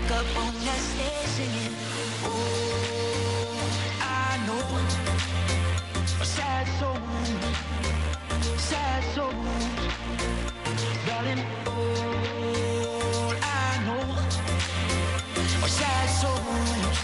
stuck up on that stage singing. Oh, I know a sad soul, darling. All I know are sad souls.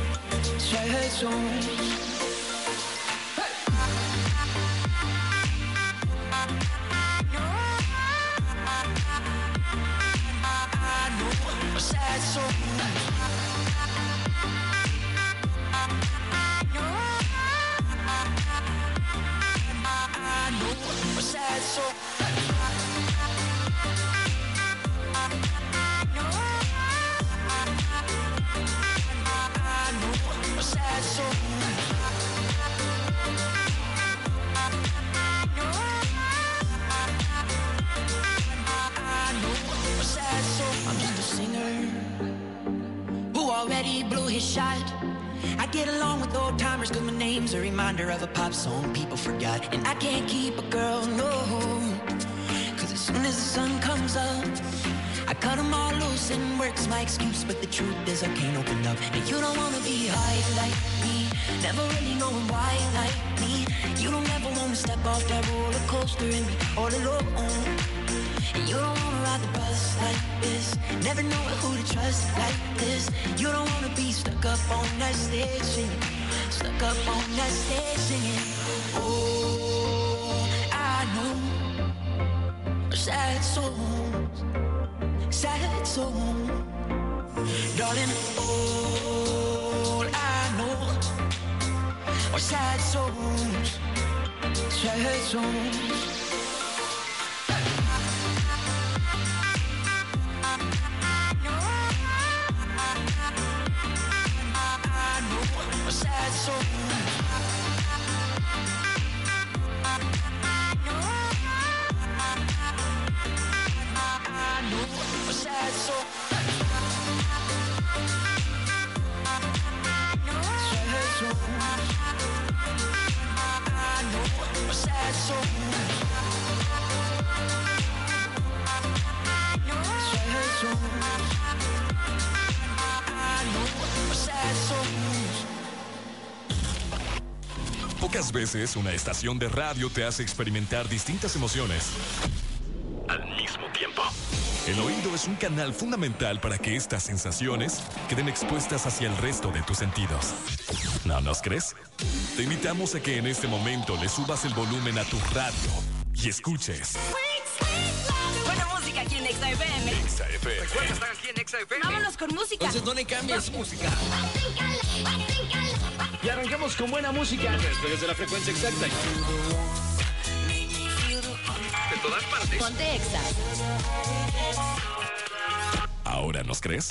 I get along with old timers cause my name's a reminder of a pop song people forgot. And I can't keep a girl, no, cause as soon as the sun comes up I cut them all loose and work's my excuse. But the truth is I can't open up. And you don't wanna be high like me, never really knowing why like me. You don't ever wanna step off that roller coaster and be all alone. And you don't wanna ride the bus like this, never know who to trust like this. You don't wanna be stuck up on that stage singing, stuck up on that stage singing. Oh, I know sad souls, darling. All I know are sad souls, sad souls. Pocas veces una estación de radio te hace experimentar distintas emociones al mismo tiempo. El oído es un canal fundamental para que estas sensaciones queden expuestas hacia el resto de tus sentidos. ¿No nos crees? Te invitamos a que en este momento le subas el volumen a tu radio y escuches. Buena música aquí en Exa FM. Exa FM. Recuerda, están aquí en Exa FM. Vámonos con música. Entonces no le cambies música. Y arranquemos con buena música. Desde la frecuencia exacta. De todas partes. Ponte Exa. ¿Ahora nos crees?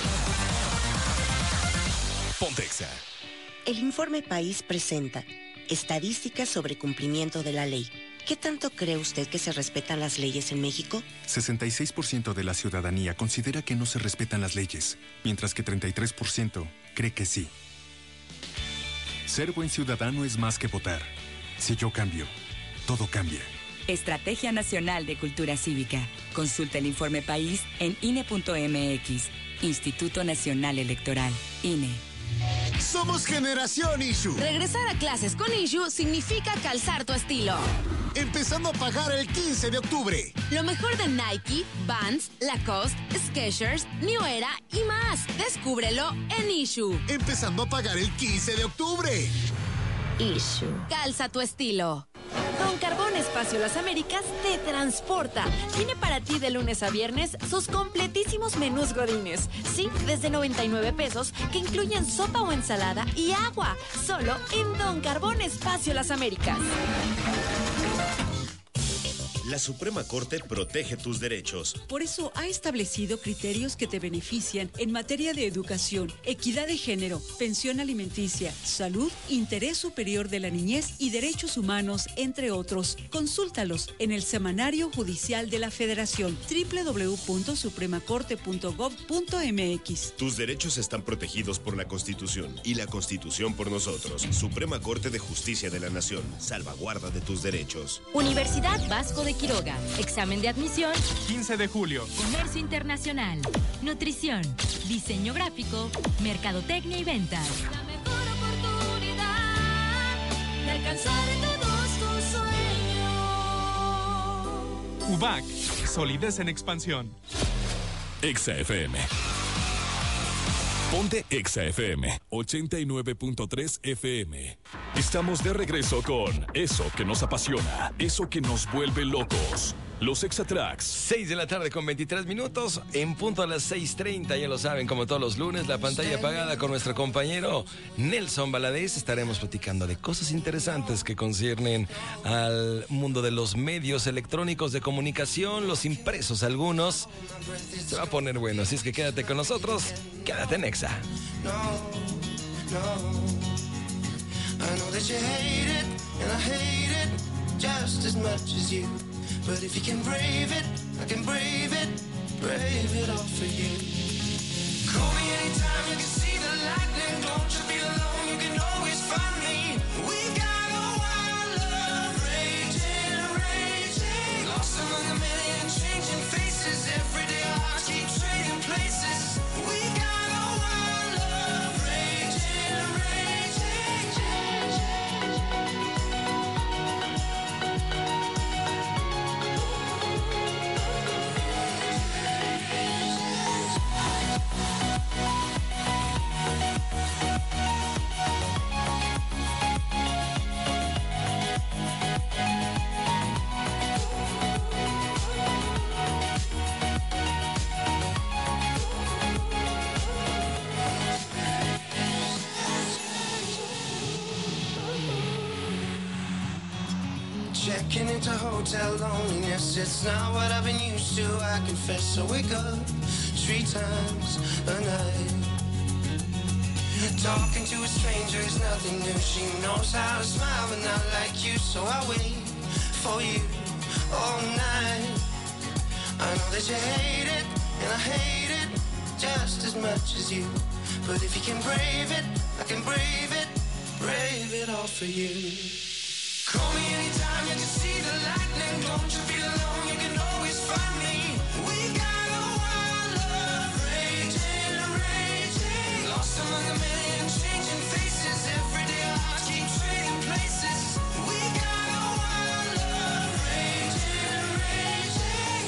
Ponte Exa. El Informe País presenta estadísticas sobre cumplimiento de la ley. ¿Qué tanto cree usted que se respetan las leyes en México? 66% de la ciudadanía considera que no se respetan las leyes, mientras que 33% cree que sí. Ser buen ciudadano es más que votar. Si yo cambio, todo cambia. Estrategia Nacional de Cultura Cívica. Consulta el Informe País en INE.mx. Instituto Nacional Electoral. INE. Somos Generación Issue. Regresar a clases con Issue significa calzar tu estilo. Empezando a pagar el 15 de octubre. Lo mejor de Nike, Vans, Lacoste, Skechers, New Era y más. Descúbrelo en Issue. Empezando a pagar el 15 de octubre. Issue. Calza tu estilo. Don Carbón Espacio Las Américas te transporta. Tiene para ti de lunes a viernes sus completísimos menús godines. Sí, desde 99 pesos, que incluyen sopa o ensalada y agua. Solo en Don Carbón Espacio Las Américas. La Suprema Corte protege tus derechos. Por eso ha establecido criterios que te benefician en materia de educación, equidad de género, pensión alimenticia, salud, interés superior de la niñez y derechos humanos, entre otros. Consúltalos en el Semanario Judicial de la Federación, www.supremacorte.gov.mx. Tus derechos están protegidos por la Constitución y la Constitución por nosotros. Suprema Corte de Justicia de la Nación, salvaguarda de tus derechos. Universidad Vasco de Quiroga. Examen de admisión 15 de julio. Comercio internacional, nutrición, diseño gráfico, mercadotecnia y ventas. La mejor oportunidad de alcanzar todos tus sueños. UBAC, solidez en expansión. Exa FM. Ponte Exa FM 89.3 FM. Estamos de regreso con eso que nos apasiona, eso que nos vuelve locos. Los Exa Tracks. 6 de la tarde con 23 minutos, en punto a las 6:30, ya lo saben, como todos los lunes, la pantalla apagada con nuestro compañero Nelson Valadez. Estaremos platicando de cosas interesantes que conciernen al mundo de los medios electrónicos de comunicación, los impresos algunos. Se va a poner bueno, así es que quédate con nosotros, quédate en Exa. I know that you hate it, and I hate it just as much as you. But if you can brave it, I can brave it all for you. Call me anytime you can see the lightning. Don't you be alone, you can always find me. We got a wild love raging, raging. Lost among a million changing faces. Every day our hearts keep trading places. We got a wild love raging, raging. Checking into hotel loneliness, it's not what I've been used to, I confess. I wake up 3 times a night. Talking to a stranger is nothing new. She knows how to smile but not like you, so I wait for you all night. I know that you hate it, and I hate it just as much as you. But if you can brave it, I can brave it all for you. Call me anytime you can see the lightning. Don't you be alone, you can always find me. We got a wild love raging, raging. Lost among a million changing faces. Every day our hearts keep trading places. We got a wild love raging, raging.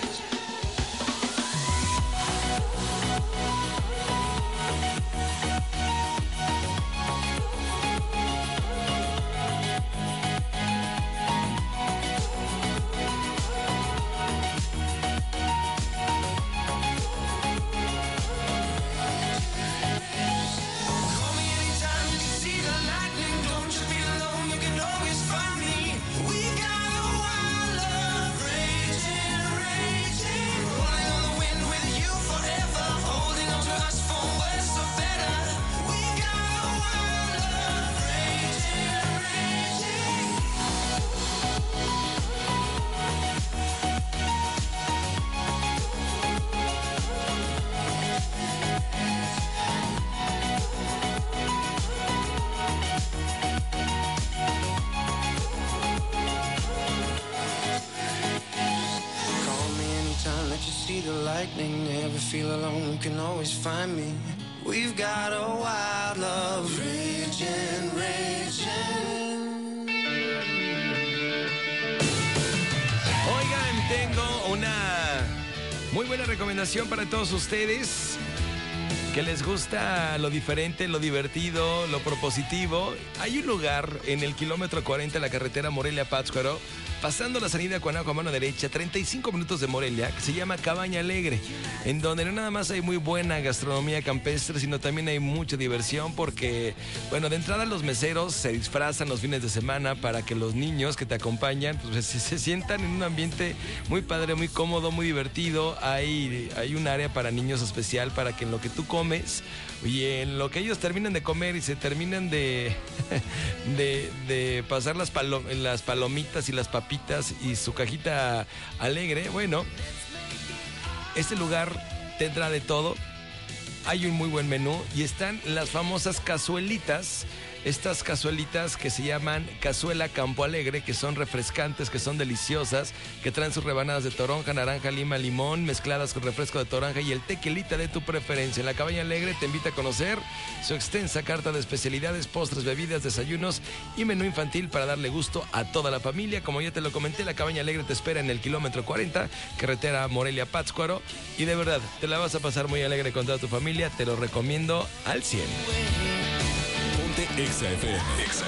Never feel alone, you can always find me. We've got a wild love raging, raging. Oigan, tengo una muy buena recomendación para todos ustedes que les gusta lo diferente, lo divertido, lo propositivo. Hay un lugar en el kilómetro 40 de la carretera Morelia-Pátzcuaro, pasando la salida Cuanaco a mano derecha, 35 minutos de Morelia, que se llama Cabaña Alegre, en donde no nada más hay muy buena gastronomía campestre, sino también hay mucha diversión porque, bueno, de entrada los meseros se disfrazan los fines de semana para que los niños que te acompañan pues, se sientan en un ambiente muy padre, muy cómodo, muy divertido. Hay un área para niños especial para que en lo que tú comes y en lo que ellos terminan de comer y se terminan de pasar las palomitas y las papitas y su cajita alegre, bueno, este lugar tendrá de todo. Hay un muy buen menú y están las famosas cazuelitas estas cazuelitas que se llaman cazuela Campo Alegre, que son refrescantes, que son deliciosas, que traen sus rebanadas de toronja, naranja, lima, limón, mezcladas con refresco de toronja y el tequilita de tu preferencia. La Cabaña Alegre te invita a conocer su extensa carta de especialidades, postres, bebidas, desayunos y menú infantil para darle gusto a toda la familia. Como ya te lo comenté, la Cabaña Alegre te espera en el kilómetro 40, carretera Morelia-Pátzcuaro, y de verdad, te la vas a pasar muy alegre con toda tu familia. Te lo recomiendo al 100. Ponte Exa FM.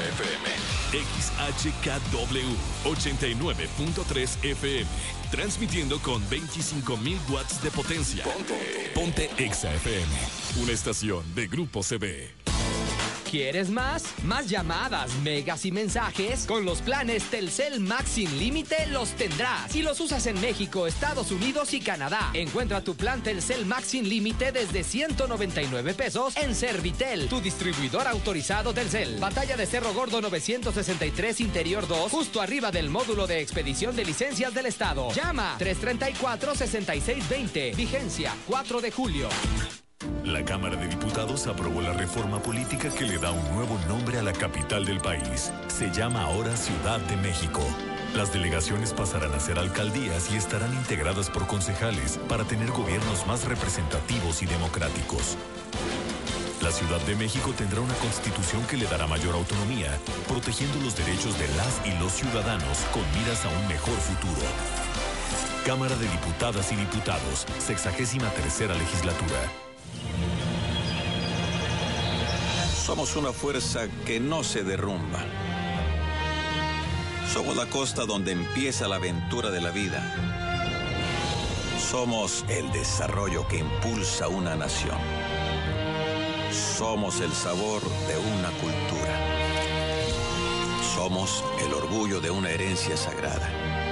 XHKW 89.3 FM. Transmitiendo con 25,000 watts de potencia. Ponte Exa FM. Una estación de Grupo CB. ¿Quieres más? Más llamadas, megas y mensajes. Con los planes Telcel Max sin límite los tendrás. Si los usas en México, Estados Unidos y Canadá. Encuentra tu plan Telcel Max sin límite desde 199 pesos en Servitel, tu distribuidor autorizado Telcel. Batalla de Cerro Gordo 963 Interior 2, justo arriba del módulo de expedición de licencias del Estado. Llama 334-6620. Vigencia 4 de julio. La Cámara de Diputados aprobó la reforma política que le da un nuevo nombre a la capital del país. Se llama ahora Ciudad de México. Las delegaciones pasarán a ser alcaldías y estarán integradas por concejales para tener gobiernos más representativos y democráticos. La Ciudad de México tendrá una constitución que le dará mayor autonomía, protegiendo los derechos de las y los ciudadanos con miras a un mejor futuro. Cámara de Diputadas y Diputados, 63ª legislatura. Somos una fuerza que no se derrumba. Somos la costa donde empieza la aventura de la vida. Somos el desarrollo que impulsa una nación. Somos el sabor de una cultura. Somos el orgullo de una herencia sagrada.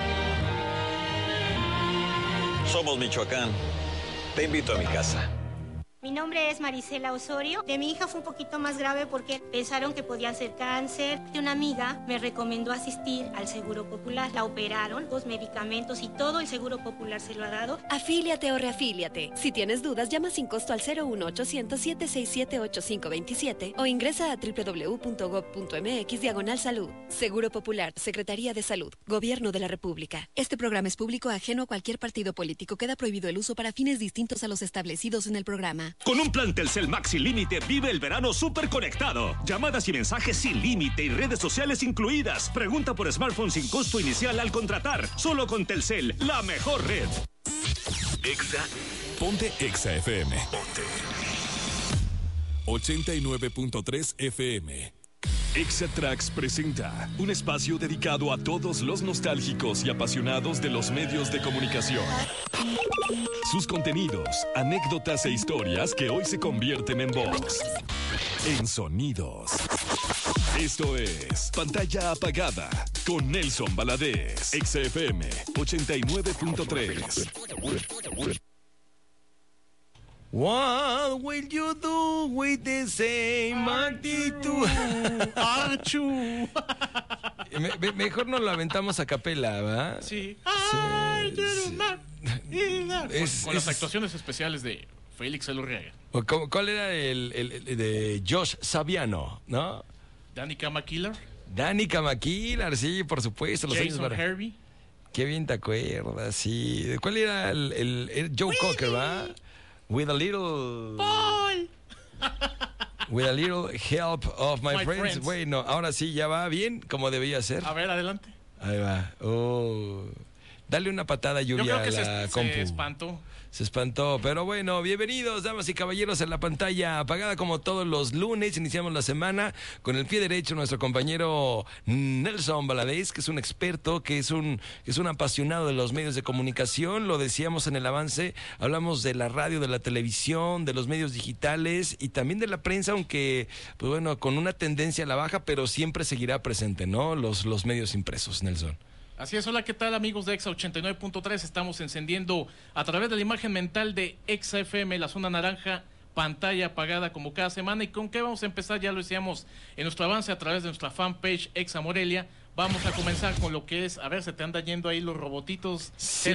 Somos Michoacán. Te invito a mi casa. Mi nombre es Marisela Osorio. De mi hija fue un poquito más grave porque pensaron que podía ser cáncer. Una amiga me recomendó asistir al Seguro Popular. La operaron, los medicamentos y todo el Seguro Popular se lo ha dado. Afíliate o reafíliate. Si tienes dudas, llama sin costo al 01800-767-8527 o ingresa a www.gov.mx/salud. Seguro Popular, Secretaría de Salud, Gobierno de la República. Este programa es público ajeno a cualquier partido político. Queda prohibido el uso para fines distintos a los establecidos en el programa. Con un plan Telcel Max sin límite, vive el verano súper conectado. Llamadas y mensajes sin límite y redes sociales incluidas. Pregunta por smartphone sin costo inicial al contratar. Solo con Telcel, la mejor red. Exa. Ponte Exa FM. 89.3 FM. Exa Tracks presenta un espacio dedicado a todos los nostálgicos y apasionados de los medios de comunicación. Sus contenidos, anécdotas e historias que hoy se convierten en voz, en sonidos. Esto es Pantalla Apagada con Nelson Valadez. Exa FM 89.3. What will you do with the same attitude? Mejor nos lo aventamos a capela, ¿va? Sí. Con las actuaciones especiales de Félix Elorriaga. ¿Cuál era el de Josh Saviano, no? Danica McKillar. Danica McKillar, sí, por supuesto. Jason Hervey. Qué bien te acuerdas, sí. ¿Cuál era el Joe Cocker, va? With a little... Paul. With a little help of my friends. Bueno, ahora sí, ya va bien, como debía ser. A ver, adelante. Ahí va. Oh. Dale una patada, Lluvia, a la compu. Se espantó. Se espantó, pero bueno, bienvenidos, damas y caballeros, en la pantalla apagada como todos los lunes. Iniciamos la semana con el pie derecho nuestro compañero Nelson Valadez, que es un experto, que es un apasionado de los medios de comunicación. Lo decíamos en el avance, hablamos de la radio, de la televisión, de los medios digitales y también de la prensa, aunque, pues bueno, con una tendencia a la baja, pero siempre seguirá presente, ¿no? Los medios impresos, Nelson. Así es, hola, ¿qué tal amigos de Exa 89.3? Estamos encendiendo a través de la imagen mental de Exa FM, la zona naranja, pantalla apagada como cada semana. ¿Y con qué vamos a empezar? Ya lo decíamos en nuestro avance a través de nuestra fanpage Exa Morelia. Vamos a comenzar con lo que es, a ver, se te anda yendo ahí los robotitos. Sí,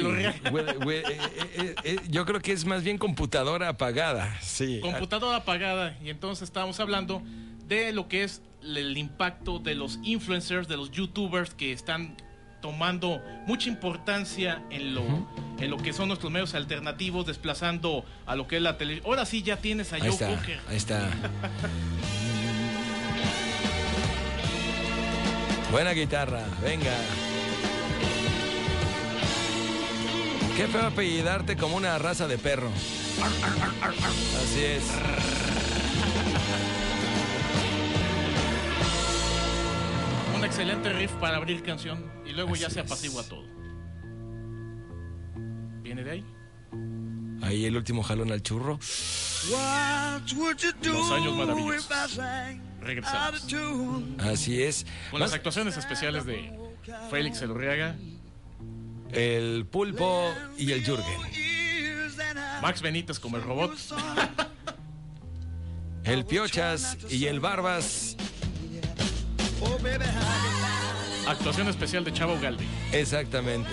yo creo que es más bien computadora apagada, sí. Computadora apagada, y entonces estábamos hablando de lo que es el impacto de los influencers, de los youtubers que están tomando mucha importancia en lo que son nuestros medios alternativos, desplazando a lo que es la televisión. Ahora sí ya tienes a Joe Cocker. Ahí está. Buena guitarra, venga. Qué feo apellidarte como una raza de perro. Así es. Un excelente riff para abrir canción y luego ya se apacigua todo. ¿Viene de ahí? Ahí el último jalón al churro. Los años maravillosos. Regresamos. Así es. Con las actuaciones especiales de Félix Elorriaga, el Pulpo y el Jürgen. Max Benítez como el robot. El Piochas y el Barbas. Actuación especial de Chavo Galdi. Exactamente.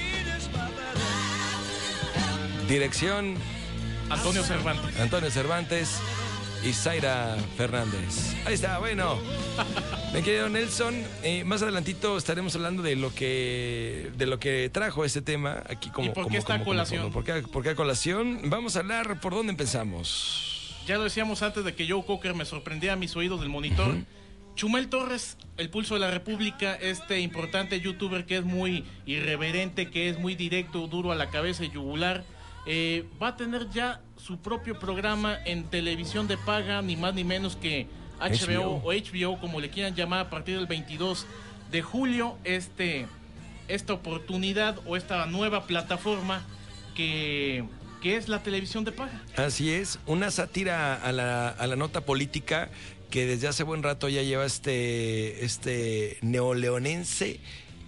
Dirección Antonio Cervantes y Zaira Fernández. Ahí está, bueno. Mi querido Nelson, más adelantito estaremos hablando de lo que trajo este tema aquí como. ¿Y por qué está a colación? ¿Por qué a colación? Vamos a hablar, ¿por dónde empezamos? Ya lo decíamos antes de que Joe Cocker me sorprendía a mis oídos del monitor. Chumel Torres, el Pulso de la República, este importante youtuber que es muy irreverente, que es muy directo, duro a la cabeza y yugular, va a tener ya su propio programa en televisión de paga, ni más ni menos que HBO o HBO, como le quieran llamar, a partir del 22 de julio, esta oportunidad o esta nueva plataforma que es la televisión de paga. Así es, una sátira a la nota política que desde hace buen rato ya lleva este neoleonense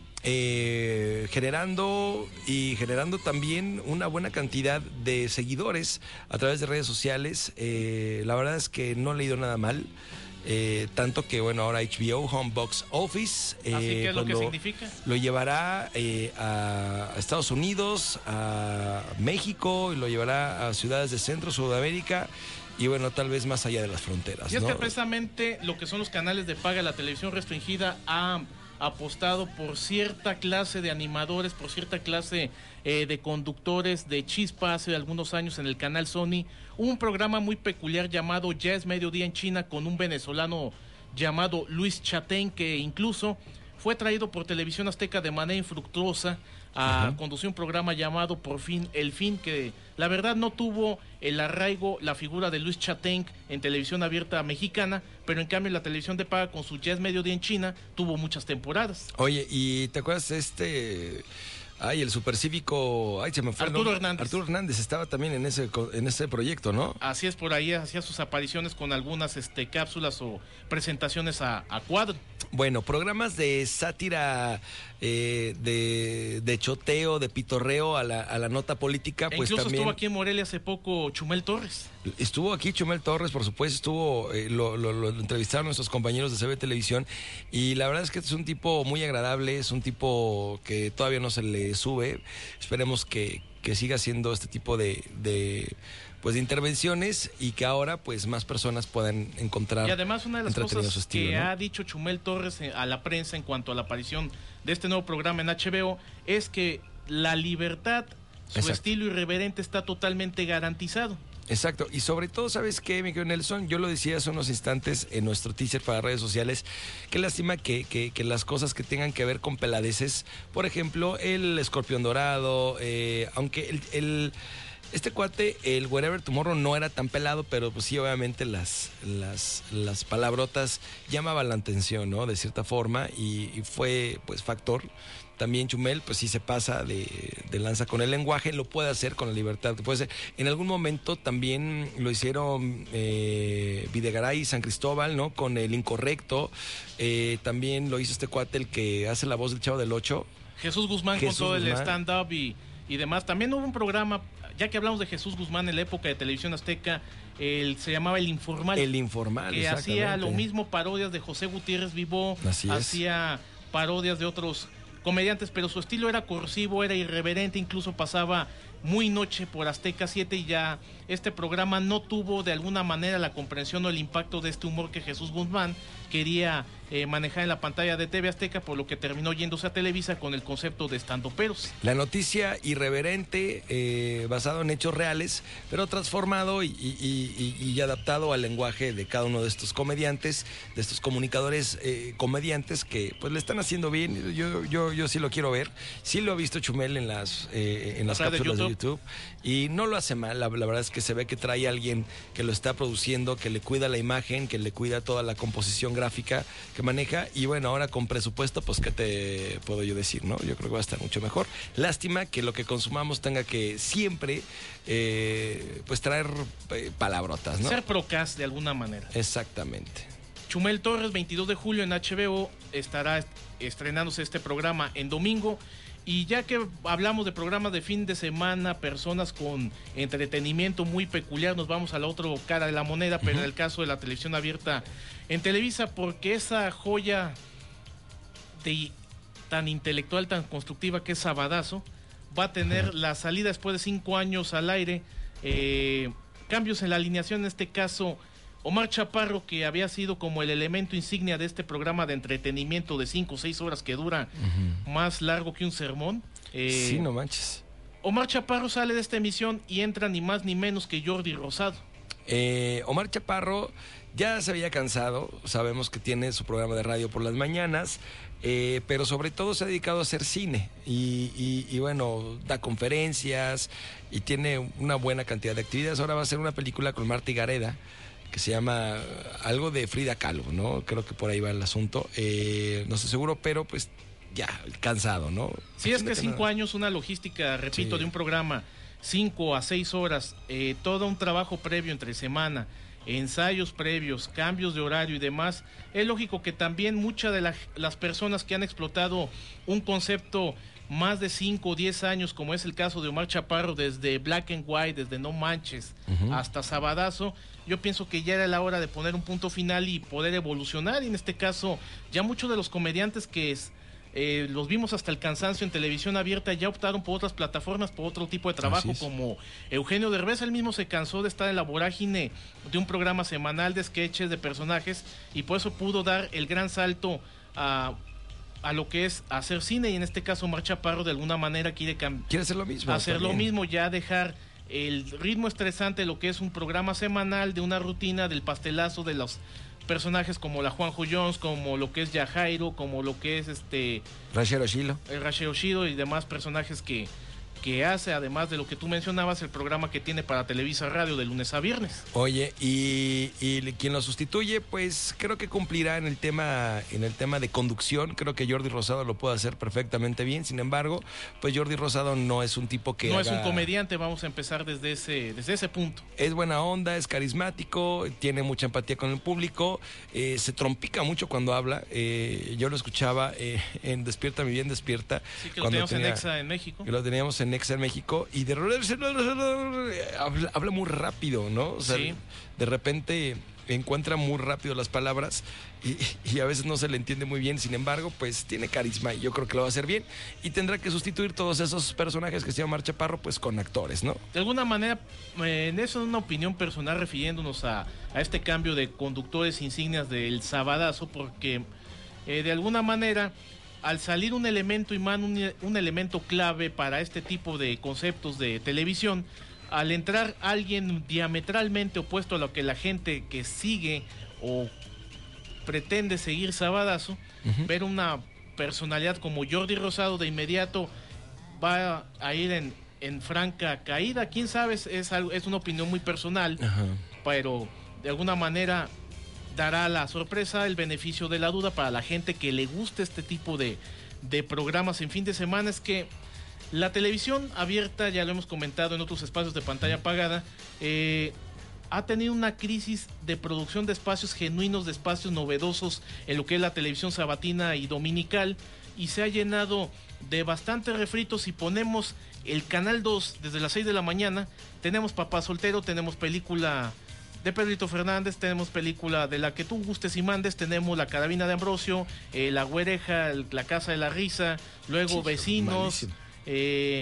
generando también una buena cantidad de seguidores a través de redes sociales. La verdad es que no he leído nada mal. Tanto que, bueno, ahora HBO Home Box Office ¿qué es lo que significa? Lo llevará a Estados Unidos, a México, y lo llevará a ciudades de Centro, Sudamérica y, bueno, tal vez más allá de las fronteras. Y es que precisamente lo que son los canales de paga, la televisión restringida, ha apostado por cierta clase de animadores, por cierta clase de conductores de chispa. Hace algunos años en el canal Sony hubo un programa muy peculiar llamado Ya es Mediodía en China, con un venezolano llamado Luis Chatén, que incluso fue traído por Televisión Azteca de manera infructuosa a conducir un programa llamado Por Fin El Fin, que la verdad no tuvo el arraigo, la figura de Luis Chatén en televisión abierta mexicana, pero en cambio la televisión de paga con su Ya es Mediodía en China tuvo muchas temporadas. Oye, ¿y te acuerdas el supercívico, se me fue Arturo Hernández. Arturo Hernández estaba también en ese proyecto, ¿no? Así es, por ahí hacía sus apariciones con algunas cápsulas o presentaciones a cuadro. Bueno, programas de sátira, de choteo, de pitorreo a la nota política, pues incluso también estuvo aquí en Morelia hace poco Chumel Torres. Estuvo aquí Chumel Torres, por supuesto, lo entrevistaron nuestros compañeros de CB Televisión, y la verdad es que es un tipo muy agradable, es un tipo que todavía no se le sube. Esperemos que siga haciendo este tipo de intervenciones, y que ahora pues más personas puedan encontrar. Y además una de las cosas que ha dicho Chumel Torres a la prensa en cuanto a la aparición de este nuevo programa en HBO es que la libertad, su estilo irreverente está totalmente garantizado. Exacto, y sobre todo, ¿sabes qué, mi querido Nelson? Yo lo decía hace unos instantes en nuestro teaser para redes sociales. Qué lástima que las cosas que tengan que ver con peladeces, por ejemplo, el escorpión dorado, aunque este cuate, el Wherever Tomorrow, no era tan pelado, pero pues sí, obviamente las palabrotas llamaban la atención, ¿no? De cierta forma, y fue pues factor. También Chumel, pues sí se pasa de lanza con el lenguaje, lo puede hacer con la libertad que puede ser. En algún momento también lo hicieron Videgaray y San Cristóbal, ¿no? Con el incorrecto. También lo hizo este cuate, el que hace la voz del Chavo del Ocho. Jesús Guzmán, con todo el stand-up y demás. También hubo un programa, ya que hablamos de Jesús Guzmán en la época de Televisión Azteca, se llamaba El Informal. El Informal, que hacía lo mismo, parodias de José Gutiérrez Vivó, hacía parodias de otros comediantes, pero su estilo era corsivo, era irreverente, incluso pasaba muy noche por Azteca 7 y ya este programa no tuvo de alguna manera la comprensión o el impacto de este humor que Jesús Guzmán quería manejar en la pantalla de TV Azteca, por lo que terminó yéndose a Televisa con el concepto de estandoperos. La noticia irreverente, basado en hechos reales, pero transformado y adaptado al lenguaje de cada uno de estos comediantes, de estos comunicadores comediantes que pues le están haciendo bien. Yo sí lo quiero ver. Sí lo he visto Chumel en las cápsulas de YouTube y no lo hace mal. La verdad es que se ve que trae a alguien que lo está produciendo, que le cuida la imagen, que le cuida toda la composición gráfica que maneja, y bueno, ahora con presupuesto, pues qué te puedo yo decir, ¿no? Yo creo que va a estar mucho mejor. Lástima que lo que consumamos tenga que siempre pues traer palabrotas, ¿no? Ser procast de alguna manera. Exactamente. Chumel Torres, 22 de julio en HBO, estará estrenándose este programa en domingo. Y ya que hablamos de programas de fin de semana, personas con entretenimiento muy peculiar, nos vamos a la otra cara de la moneda, pero en el caso de la televisión abierta en Televisa, porque esa joya tan intelectual, tan constructiva que es Sabadazo, va a tener la salida después de 5 años al aire, cambios en la alineación, en este caso Omar Chaparro, que había sido como el elemento insignia de este programa de entretenimiento de 5 o 6 horas que dura más largo que un sermón. Sí, no manches. Omar Chaparro sale de esta emisión y entra ni más ni menos que Jordi Rosado. Omar Chaparro ya se había cansado, sabemos que tiene su programa de radio por las mañanas, pero sobre todo se ha dedicado a hacer cine y bueno, da conferencias y tiene una buena cantidad de actividades. Ahora va a hacer una película con Marta Gareda que se llama algo de Frida Kahlo, ¿no? Creo que por ahí va el asunto. No estoy seguro, pero pues ya, cansado, ¿no? Sí, es que 5 años, una logística, repito, de un programa, 5 a 6 horas, todo un trabajo previo entre semana, ensayos previos, cambios de horario y demás. Es lógico que también muchas de las personas que han explotado un concepto más de 5 o 10 años, como es el caso de Omar Chaparro, desde Black and White, desde No Manches, hasta Sabadazo, yo pienso que ya era la hora de poner un punto final y poder evolucionar. Y en este caso, ya muchos de los comediantes que los vimos hasta el cansancio en televisión abierta ya optaron por otras plataformas, por otro tipo de trabajo, como Eugenio Derbez. Él mismo se cansó de estar en la vorágine de un programa semanal de sketches, de personajes, y por eso pudo dar el gran salto a lo que es hacer cine. Y en este caso Omar Chaparro de alguna manera quiere hacer lo mismo, hacer lo mismo, ya dejar el ritmo estresante de lo que es un programa semanal, de una rutina, del pastelazo de los personajes como la Juanjo Jones, como lo que es Yajairo, como lo que es Rashero Shilo, el Rashero Shilo y demás personajes que hace, además de lo que tú mencionabas, el programa que tiene para Televisa Radio de lunes a viernes. Oye, y quien lo sustituye, pues creo que cumplirá en el tema de conducción. Creo que Jordi Rosado lo puede hacer perfectamente bien. Sin embargo, pues Jordi Rosado no es un tipo que es un comediante. Vamos a empezar desde ese punto. Es buena onda, es carismático, tiene mucha empatía con el público, se trompica mucho cuando habla. Yo lo escuchaba en Despierta mi bien despierta. Sí, que lo teníamos en Exa en México. Que lo teníamos en Exa en México, y habla muy rápido, ¿no? O sea, de repente encuentra muy rápido las palabras y a veces no se le entiende muy bien. Sin embargo, pues tiene carisma y yo creo que lo va a hacer bien, y tendrá que sustituir todos esos personajes que se llaman Omar Chaparro, pues con actores, ¿no? De alguna manera, en eso es una opinión personal, refiriéndonos a este cambio de conductores insignias del Sabadazo, porque de alguna manera, al salir un elemento imán, un elemento clave para este tipo de conceptos de televisión, al entrar alguien diametralmente opuesto a lo que la gente que sigue o pretende seguir Sabadazo, ver una personalidad como Jordi Rosado, de inmediato va a ir en franca caída. Quién sabe, es una opinión muy personal, pero de alguna manera dará la sorpresa, el beneficio de la duda para la gente que le guste este tipo de programas en fin de semana. Es que la televisión abierta, ya lo hemos comentado en otros espacios de Pantalla Apagada, ha tenido una crisis de producción de espacios genuinos, de espacios novedosos en lo que es la televisión sabatina y dominical, y se ha llenado de bastantes refritos. Si ponemos el Canal 2 desde las 6 de la mañana, tenemos Papá Soltero, tenemos película de Pedrito Fernández, tenemos película de la que tú gustes y mandes, tenemos La Carabina de Ambrosio, La Güereja, La Casa de la Risa, luego Vecinos,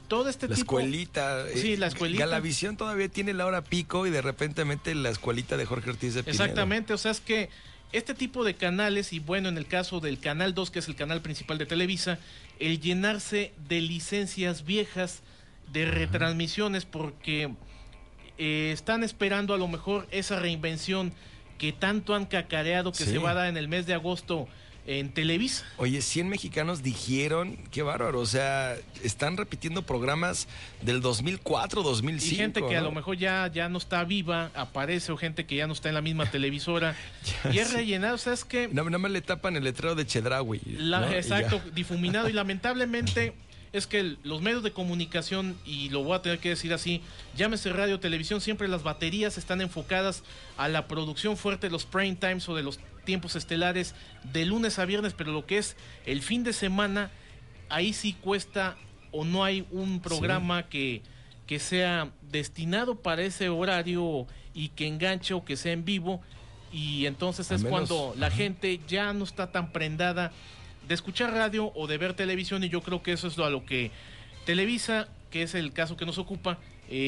todo este la tipo... escuelita. Sí, la escuelita. Galavisión todavía tiene la hora pico y de repente mete la escuelita de Jorge Ortiz de Pinedo. Exactamente, o sea, es que este tipo de canales, y bueno, en el caso del Canal 2, que es el canal principal de Televisa, el llenarse de licencias viejas, de retransmisiones, porque están esperando a lo mejor esa reinvención que tanto han cacareado, que se va a dar en el mes de agosto en Televisa. Oye, 100 mexicanos dijeron, qué bárbaro, o sea, están repitiendo programas del 2004, 2005. Y gente que a lo mejor ya no está viva, aparece, o gente que ya no está en la misma televisora, y es rellenado, o sea, es que... Nada más le tapan el letrero de Chedraui. Exacto, difuminado, y lamentablemente es que los medios de comunicación, y lo voy a tener que decir así, llámese radio, televisión, siempre las baterías están enfocadas a la producción fuerte de los prime times o de los tiempos estelares de lunes a viernes, pero lo que es el fin de semana, ahí sí cuesta, o no hay un programa que sea destinado para ese horario y que enganche o que sea en vivo, y entonces es cuando la gente ya no está tan prendada de escuchar radio o de ver televisión, y yo creo que eso es a lo que Televisa, que es el caso que nos ocupa,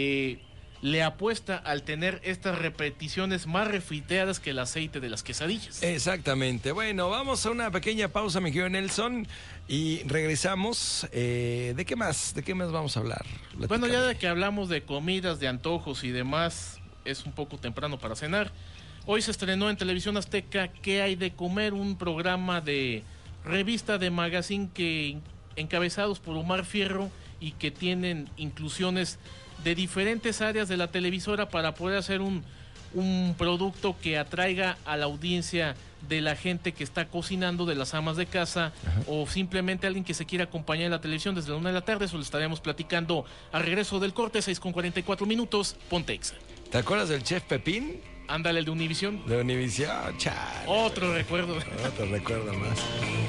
le apuesta al tener estas repeticiones más refriteadas que el aceite de las quesadillas. Exactamente. Bueno, vamos a una pequeña pausa, mi querido Nelson, y regresamos. ¿De qué más? ¿De qué más vamos a hablar? Bueno, ya de que hablamos de comidas, de antojos y demás, es un poco temprano para cenar. Hoy se estrenó en Televisión Azteca ¿Qué hay de comer? Un programa de revista de magazine que encabezados por Omar Fierro, y que tienen inclusiones de diferentes áreas de la televisora para poder hacer un producto que atraiga a la audiencia de la gente que está cocinando, de las amas de casa, o simplemente alguien que se quiera acompañar en la televisión desde la 1 de la tarde. Eso lo estaremos platicando al regreso del corte, 6:44, Ponte Exa. ¿Te acuerdas del Chef Pepín? Ándale, el de Univisión. De Univisión, chale. Otro recuerdo. Otro recuerdo más.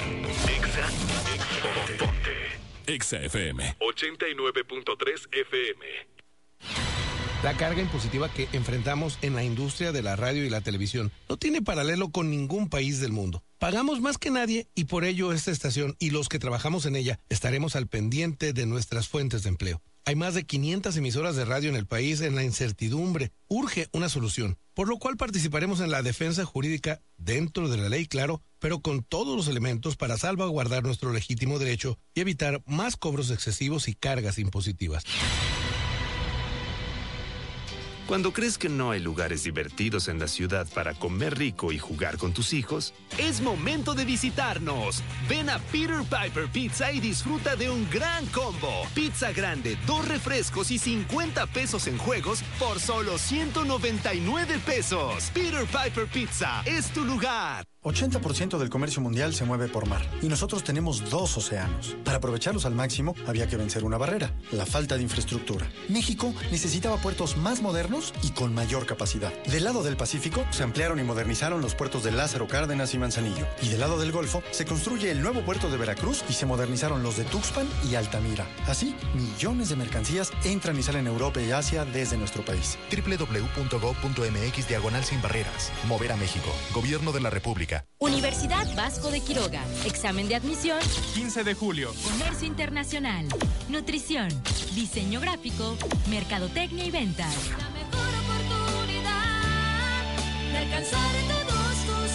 Exa FM 89.3 FM. La carga impositiva que enfrentamos en la industria de la radio y la televisión no tiene paralelo con ningún país del mundo. Pagamos más que nadie, y por ello esta estación y los que trabajamos en ella estaremos al pendiente de nuestras fuentes de empleo. Hay más de 500 emisoras de radio en el país en la incertidumbre. Urge una solución, por lo cual participaremos en la defensa jurídica dentro de la ley, claro, pero con todos los elementos para salvaguardar nuestro legítimo derecho y evitar más cobros excesivos y cargas impositivas. Cuando crees que no hay lugares divertidos en la ciudad para comer rico y jugar con tus hijos, es momento de visitarnos. Ven a Peter Piper Pizza y disfruta de un gran combo. Pizza grande, 2 refrescos y 50 pesos en juegos por solo 199 pesos. Peter Piper Pizza es tu lugar. 80% del comercio mundial se mueve por mar, y nosotros tenemos 2 océanos. Para aprovecharlos al máximo, había que vencer una barrera: la falta de infraestructura. México necesitaba puertos más modernos y con mayor capacidad. Del lado del Pacífico, se ampliaron y modernizaron los puertos de Lázaro Cárdenas y Manzanillo. Y del lado del Golfo, se construye el nuevo puerto de Veracruz y se modernizaron los de Tuxpan y Altamira. Así, millones de mercancías entran y salen a Europa y Asia desde nuestro país. www.gov.mx/sin barreras. Mover a México. Gobierno de la República. Universidad Vasco de Quiroga. Examen de admisión 15 de julio. Comercio internacional, nutrición, diseño gráfico, mercadotecnia y ventas. La mejor oportunidad de alcanzar todos tus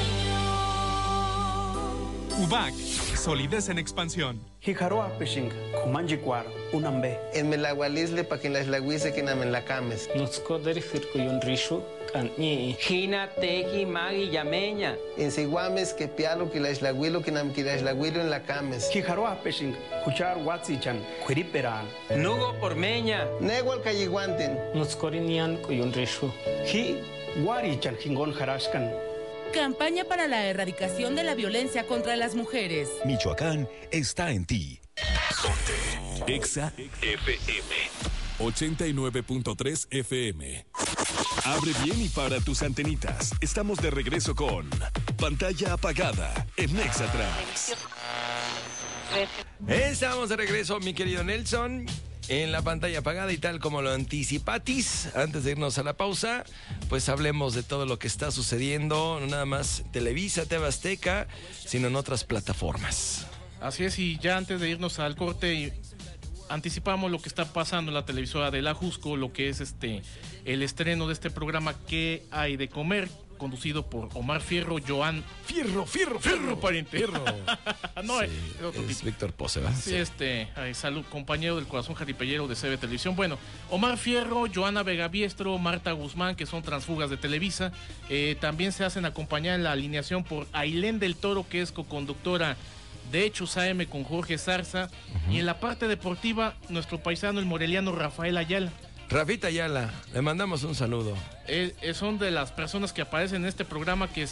sueños. UBAC, solidez en expansión. Jijaroa Peshing, Kumanjikwar, Unambe. En Melagualisle, pa' que en la Islahuise, que en la Cames. Nutskoder Circuyun Rishu, Kanyi. Jina, Teji, Magi, Yameña. En Siguames, que Pialo, que la Islahuilo, que la Islahuilo en la Cames. Jijaroa Peshing, Kuchar Watsichan, Quiriperan. Nugo por Meña. Negual Cayiguanten. Nutskorinian Kuyun Rishu. Ji, Warichan, Jingon Harashkan. Campaña para la erradicación de la violencia contra las mujeres. Michoacán está en ti. Exa FM 89.3 FM. Abre bien y para tus antenitas. Estamos de regreso con Pantalla Apagada en Exa Trans. Estamos de regreso, mi querido Nelson, en la pantalla apagada, y tal como lo anticipatis, antes de irnos a la pausa, pues hablemos de todo lo que está sucediendo, no nada más Televisa, TV Azteca, sino en otras plataformas. Así es, y ya antes de irnos al corte, anticipamos lo que está pasando en la televisora de la Jusco, lo que es el estreno de este programa ¿Qué hay de comer?, conducido por Omar Fierro, Joan Fierro, pariente. Fierro. No, sí, es Víctor Pose, ¿verdad? Sí, salud, compañero del corazón jaripellero de CB Televisión. Bueno, Omar Fierro, Joana Vega Biestro, Marta Guzmán, que son transfugas de Televisa. También se hacen acompañar en la alineación por Ailén del Toro, que es coconductora de Hechos AM con Jorge Zarza. Y en la parte deportiva, nuestro paisano, el moreliano Rafael Ayala. Rafita Ayala, le mandamos un saludo. Son de las personas que aparecen en este programa que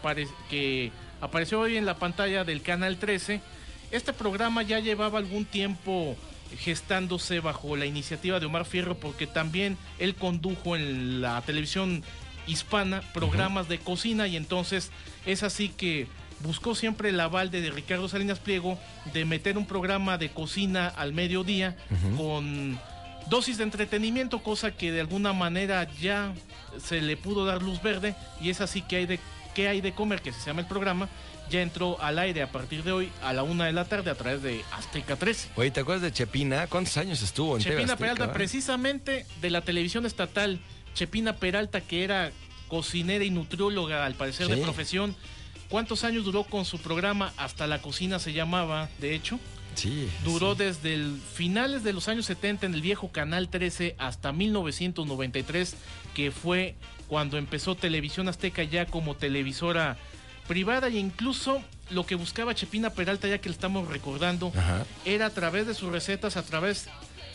apareció hoy en la pantalla del Canal 13. Este programa ya llevaba algún tiempo gestándose bajo la iniciativa de Omar Fierro, porque también él condujo en la televisión hispana programas de cocina, y entonces es así que buscó siempre el aval de Ricardo Salinas Pliego de meter un programa de cocina al mediodía con dosis de entretenimiento, cosa que de alguna manera ya se le pudo dar luz verde, y es así que ¿Qué hay de comer?, que se llama el programa, ya entró al aire a partir de hoy a la 1 de la tarde a través de Azteca 13. Oye, ¿te acuerdas de Chepina? ¿Cuántos años estuvo en TV Chepina Azteca, Peralta, ¿verdad? Precisamente de la televisión estatal. Chepina Peralta, que era cocinera y nutrióloga al parecer de profesión. ¿Cuántos años duró con su programa? Hasta la cocina se llamaba, de hecho. Sí. Duró desde finales de los años 70 en el viejo Canal 13 hasta 1993, que fue cuando empezó Televisión Azteca ya como televisora privada, e incluso lo que buscaba Chepina Peralta, ya que le estamos recordando, era a través de sus recetas, a través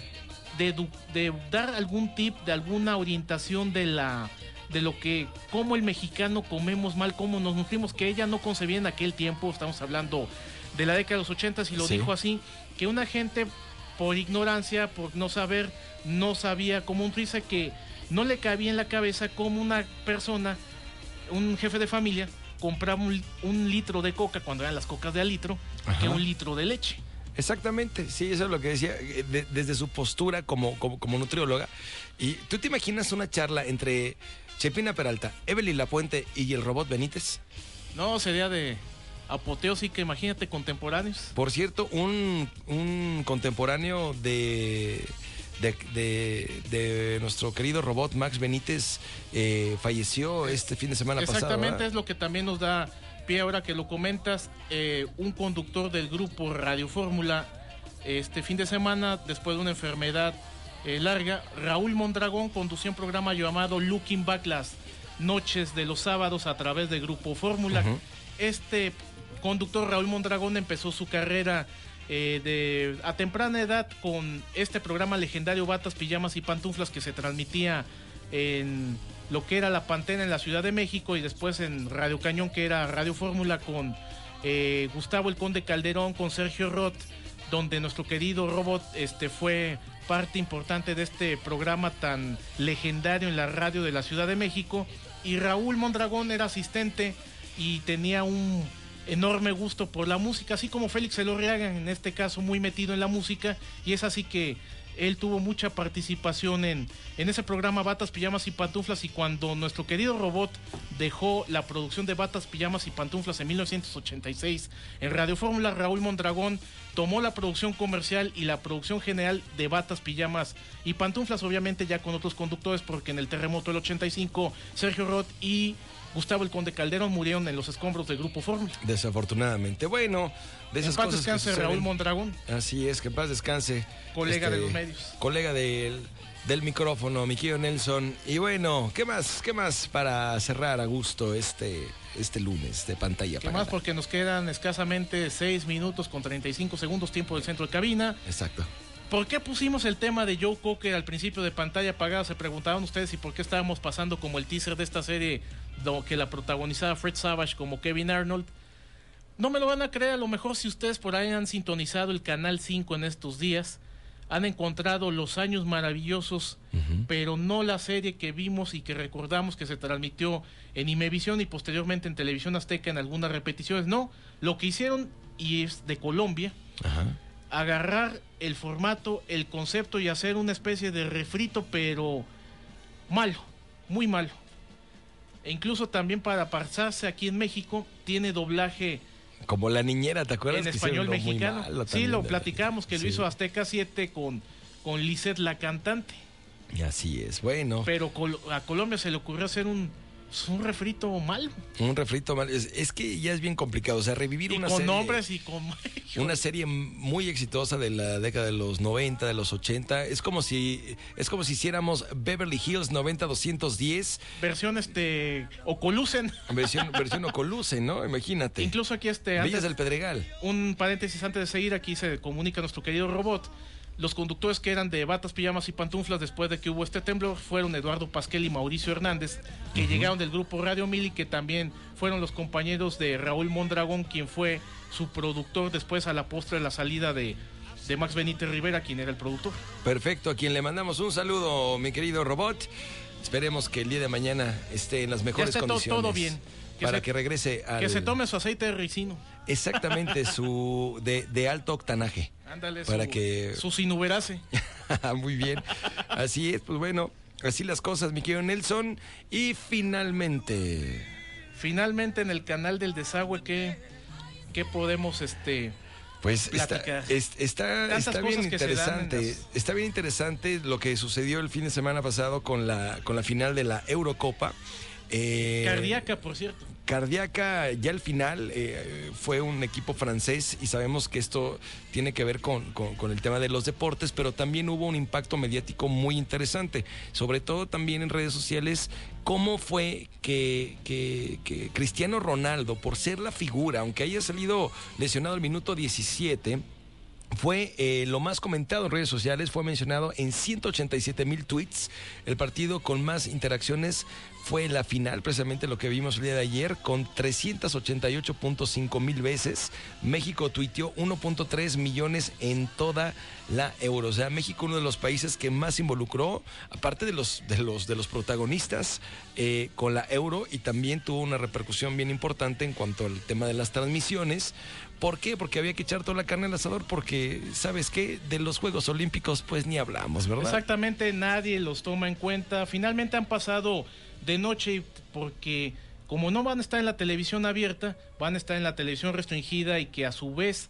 de dar algún tip, de alguna orientación de lo que, cómo el mexicano comemos mal, cómo nos nutrimos, que ella no concebía en aquel tiempo. Estamos hablando de la década de los 80, y lo dijo así, que una gente por ignorancia, por no saber, no sabía cómo nutrirse, que no le cabía en la cabeza cómo una persona, un jefe de familia, compraba un litro de coca, cuando eran las cocas de al litro, que un litro de leche. Exactamente, sí, eso es lo que decía, desde su postura como nutrióloga. Y tú te imaginas una charla entre Chepina Peralta, Evelyn Lapuente y el robot Benítez. No, sería de apoteósica, imagínate, contemporáneos. Por cierto, un contemporáneo de nuestro querido robot Max Benítez falleció este fin de semana pasado. Exactamente, es lo que también nos da pie, ahora que lo comentas. Un conductor del grupo Radio Fórmula, este fin de semana, después de una enfermedad larga, Raúl Mondragón, condució un programa llamado Looking Back, las noches de los sábados a través de Grupo Fórmula. Este conductor, Raúl Mondragón, empezó su carrera a temprana edad con este programa legendario Batas, Pijamas y Pantuflas, que se transmitía en lo que era La Pantera en la Ciudad de México, y después en Radio Cañón, que era Radio Fórmula, con Gustavo el Conde Calderón, con Sergio Roth, donde nuestro querido robot fue parte importante de este programa tan legendario en la radio de la Ciudad de México. Y Raúl Mondragón era asistente y tenía un enorme gusto por la música, así como Félix Elorriaga, en este caso muy metido en la música, y es así que él tuvo mucha participación en ese programa Batas, Pijamas y Pantuflas. Y cuando nuestro querido robot dejó la producción de Batas, Pijamas y Pantuflas en 1986 en Radio Fórmula, Raúl Mondragón tomó la producción comercial y la producción general de Batas, Pijamas y Pantuflas, obviamente ya con otros conductores, porque en el terremoto del 85 Sergio Roth y Gustavo el Conde Calderón murieron en los escombros del Grupo Fórmula. Desafortunadamente. Bueno, de esas cosas. En paz descanse Raúl Mondragón. Así es, que en paz descanse. Colega de los medios. Colega del micrófono, mi querido Nelson. Y bueno, ¿qué más para cerrar a gusto este lunes de pantalla apagada? apagada? ¿Qué más? Porque nos quedan escasamente 6 minutos con 35 segundos, tiempo del centro de cabina. Exacto. ¿Por qué pusimos el tema de Joe Cocker al principio de pantalla apagada? Se preguntaban ustedes, y por qué estábamos pasando como el teaser de esta serie que la protagonizaba Fred Savage como Kevin Arnold. No me lo van a creer, a lo mejor si ustedes por ahí han sintonizado el Canal 5 en estos días, han encontrado Los Años Maravillosos, pero no la serie que vimos y que recordamos que se transmitió en Imevisión y posteriormente en Televisión Azteca en algunas repeticiones. No, lo que hicieron, y es de Colombia, agarrar el formato, el concepto y hacer una especie de refrito, pero malo, muy malo. E incluso también para pasarse aquí en México tiene doblaje Como La Niñera, ¿te acuerdas? En que español mexicano. Malo sí, también, lo platicamos, que sí. lo hizo Azteca 7 con Lisette la cantante. Y así es, bueno. Pero a Colombia se le ocurrió hacer un refrito mal. Un refrito mal. Es que ya es bien complicado. O sea, revivir una serie. Con nombres y con. Una serie muy exitosa de la década de los 90, de los 80. Es como si hiciéramos Beverly Hills 90210. Versión Ocolucen. Versión Ocolucen, ¿no? Imagínate. Incluso aquí Villas del Pedregal. Un paréntesis antes de seguir, aquí se comunica nuestro querido robot. Los conductores que eran de batas, pijamas y pantuflas después de que hubo este temblor fueron Eduardo Pasquel y Mauricio Hernández, que llegaron del grupo Radio 1000 y que también fueron los compañeros de Raúl Mondragón, quien fue su productor después a la postre de la salida de Max Benítez Rivera, quien era el productor. Perfecto, a quien le mandamos un saludo, mi querido robot. Esperemos que el día de mañana esté en las mejores condiciones. Todo bien. Que regrese al... Que se tome su aceite de ricino. Exactamente, de alto octanaje. Ándale, para que... su sinuberase. Muy bien. Así es, pues bueno, así las cosas, mi querido Nelson. Y finalmente en el canal del desagüe, ¿qué podemos pues platicar? está bien interesante. Está bien interesante lo que sucedió el fin de semana pasado con la final de la Eurocopa. Cardíaca, por cierto. Cardíaca, ya al final fue un equipo francés y sabemos que esto tiene que ver con el tema de los deportes, pero también hubo un impacto mediático muy interesante, sobre todo también en redes sociales. ¿Cómo fue que Cristiano Ronaldo, por ser la figura, aunque haya salido lesionado al minuto 17, fue lo más comentado en redes sociales, fue mencionado en 187,000 tweets? El partido con más interacciones fue la final, precisamente lo que vimos el día de ayer, con 388.5 mil veces. México tuiteó 1.3 millones en toda la Euro. O sea, México, uno de los países que más involucró, aparte de los protagonistas, con la Euro, y también tuvo una repercusión bien importante en cuanto al tema de las transmisiones. ¿Por qué? Porque había que echar toda la carne al asador, porque, ¿sabes qué? De los Juegos Olímpicos, pues ni hablamos, ¿verdad? Exactamente, nadie los toma en cuenta. Finalmente han pasado de noche, porque como no van a estar en la televisión abierta, van a estar en la televisión restringida, y que a su vez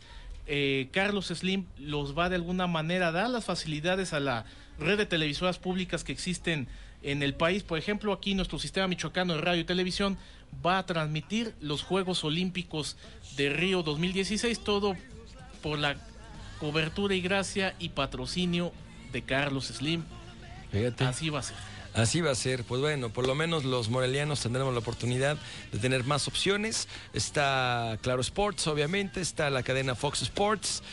Carlos Slim los va de alguna manera a dar las facilidades a la red de televisoras públicas que existen en el país. Por ejemplo, aquí nuestro sistema michoacano de radio y televisión va a transmitir los Juegos Olímpicos de Río 2016, todo por la cobertura y gracia y patrocinio de Carlos Slim. Fíjate. Así va a ser. Así va a ser. Pues bueno, por lo menos los morelianos tendremos la oportunidad de tener más opciones. Está Claro Sports, obviamente, está la cadena Fox Sports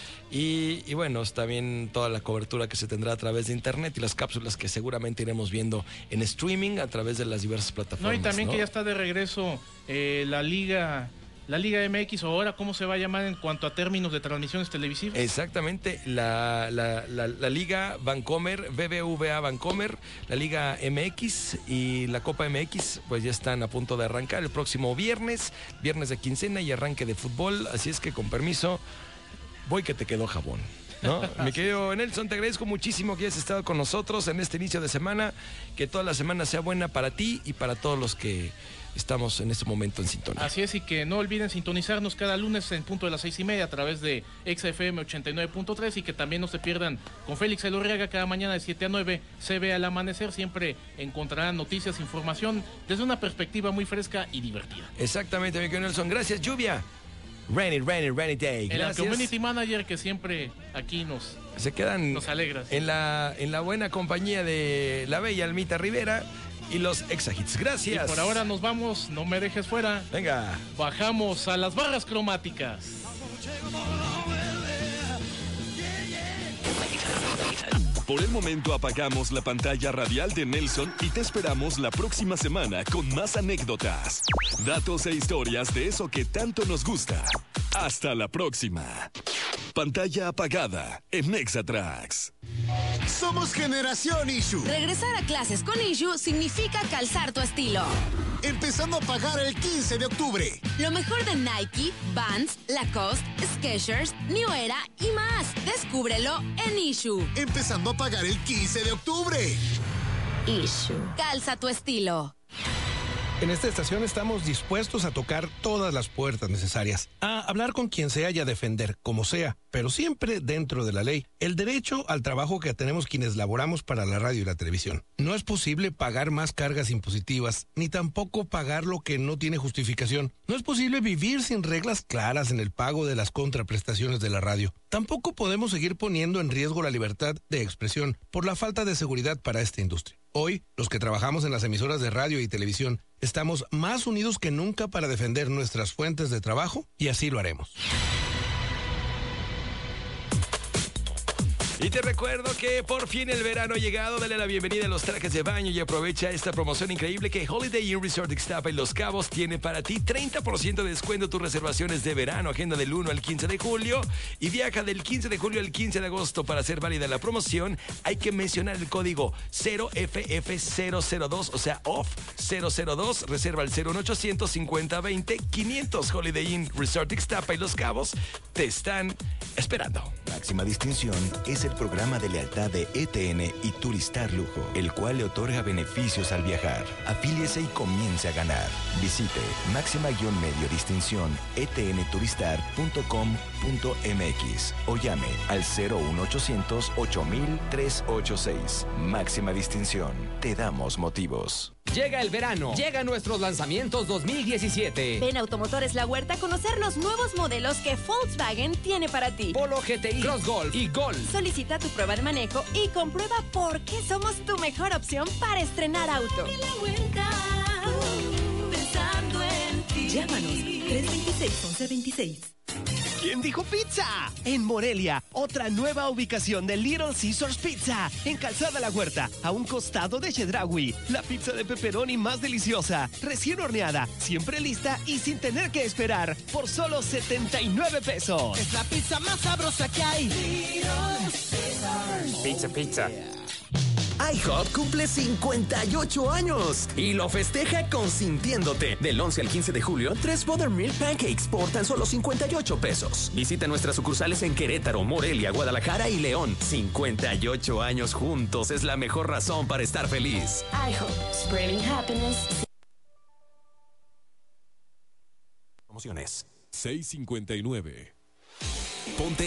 y bueno, está bien toda la cobertura que se tendrá a través de internet y las cápsulas que seguramente iremos viendo en streaming a través de las diversas plataformas. No, y también, ¿no?, que ya está de regreso la Liga MX, o ahora cómo se va a llamar en cuanto a términos de transmisiones televisivas. Exactamente, la Liga Vancomer, BBVA Vancomer, la Liga MX y la Copa MX, pues ya están a punto de arrancar el próximo viernes de quincena y arranque de fútbol, así es que con permiso, voy que te quedó jabón, ¿no? Mi querido Nelson, te agradezco muchísimo que hayas estado con nosotros en este inicio de semana, que toda la semana sea buena para ti y para todos los que estamos en este momento en sintonía. Así es, y que no olviden sintonizarnos cada lunes en punto de las 6:30 a través de XFM 89.3, y que también no se pierdan con Félix Elorriaga cada mañana de 7 a 9, se ve al amanecer. Siempre encontrarán noticias, información desde una perspectiva muy fresca y divertida. Exactamente, mi querido Nelson. Gracias, Lluvia. Rainy day. Gracias. El community manager que siempre aquí nos alegra. En la buena compañía de la bella Almita Rivera y los Exahits. Gracias. Y por ahora nos vamos, no me dejes fuera. Venga. Bajamos a las barras cromáticas. Por el momento apagamos la pantalla radial de Nelson y te esperamos la próxima semana con más anécdotas, datos e historias de eso que tanto nos gusta. Hasta la próxima. Pantalla apagada en Exatrax. Somos Generación Issue. Regresar a clases con Issue significa calzar tu estilo. Empezando a pagar el 15 de octubre. Lo mejor de Nike, Vans, Lacoste, Skechers, New Era y más. Descúbrelo en Issue. Empezando a pagar el 15 de octubre. Issue. Calza tu estilo. En esta estación estamos dispuestos a tocar todas las puertas necesarias, a hablar con quien sea y a defender, como sea, pero siempre dentro de la ley, el derecho al trabajo que tenemos quienes laboramos para la radio y la televisión. No es posible pagar más cargas impositivas, ni tampoco pagar lo que no tiene justificación. No es posible vivir sin reglas claras en el pago de las contraprestaciones de la radio. Tampoco podemos seguir poniendo en riesgo la libertad de expresión por la falta de seguridad para esta industria. Hoy, los que trabajamos en las emisoras de radio y televisión, estamos más unidos que nunca para defender nuestras fuentes de trabajo y así lo haremos. Y te recuerdo que por fin el verano ha llegado. Dale la bienvenida a los trajes de baño y aprovecha esta promoción increíble que Holiday Inn Resort Ixtapa en Los Cabos tiene para ti. 30% de descuento en tus reservaciones de verano. Agenda del 1 al 15 de julio y viaja del 15 de julio al 15 de agosto. Para hacer válida la promoción hay que mencionar el código 0FF002, o sea, OFF002. Reserva al 01800 5020 500. Holiday Inn Resort Ixtapa y Los Cabos te están esperando. Máxima distinción es el programa de lealtad de ETN y Turistar Lujo, el cual le otorga beneficios al viajar. Afíliese y comience a ganar. Visite máxima-medio distinción etnturistar.com.mx o llame al 01800 8386. Máxima distinción. Te damos motivos. Llega el verano, llegan nuestros lanzamientos 2017. Ven a Automotores La Huerta a conocer los nuevos modelos que Volkswagen tiene para ti. Polo GTI, Cross Golf y Gol. Solicita tu prueba de manejo y comprueba por qué somos tu mejor opción para estrenar auto. Pensando en ti. Llámanos 326-1126. ¿Quién dijo pizza? En Morelia, otra nueva ubicación de Little Caesars Pizza, en Calzada La Huerta, a un costado de Chedraui. La pizza de pepperoni más deliciosa, recién horneada, siempre lista y sin tener que esperar, por solo 79 pesos. Es la pizza más sabrosa que hay. Little Caesars. Pizza. IHOP cumple 58 años y lo festeja consintiéndote. Del 11 al 15 de julio, 3 Buttermilk Pancakes por tan solo 58 pesos. Visita nuestras sucursales en Querétaro, Morelia, Guadalajara y León. 58 años juntos es la mejor razón para estar feliz. IHOP, spreading happiness. Promociones 659. Ponte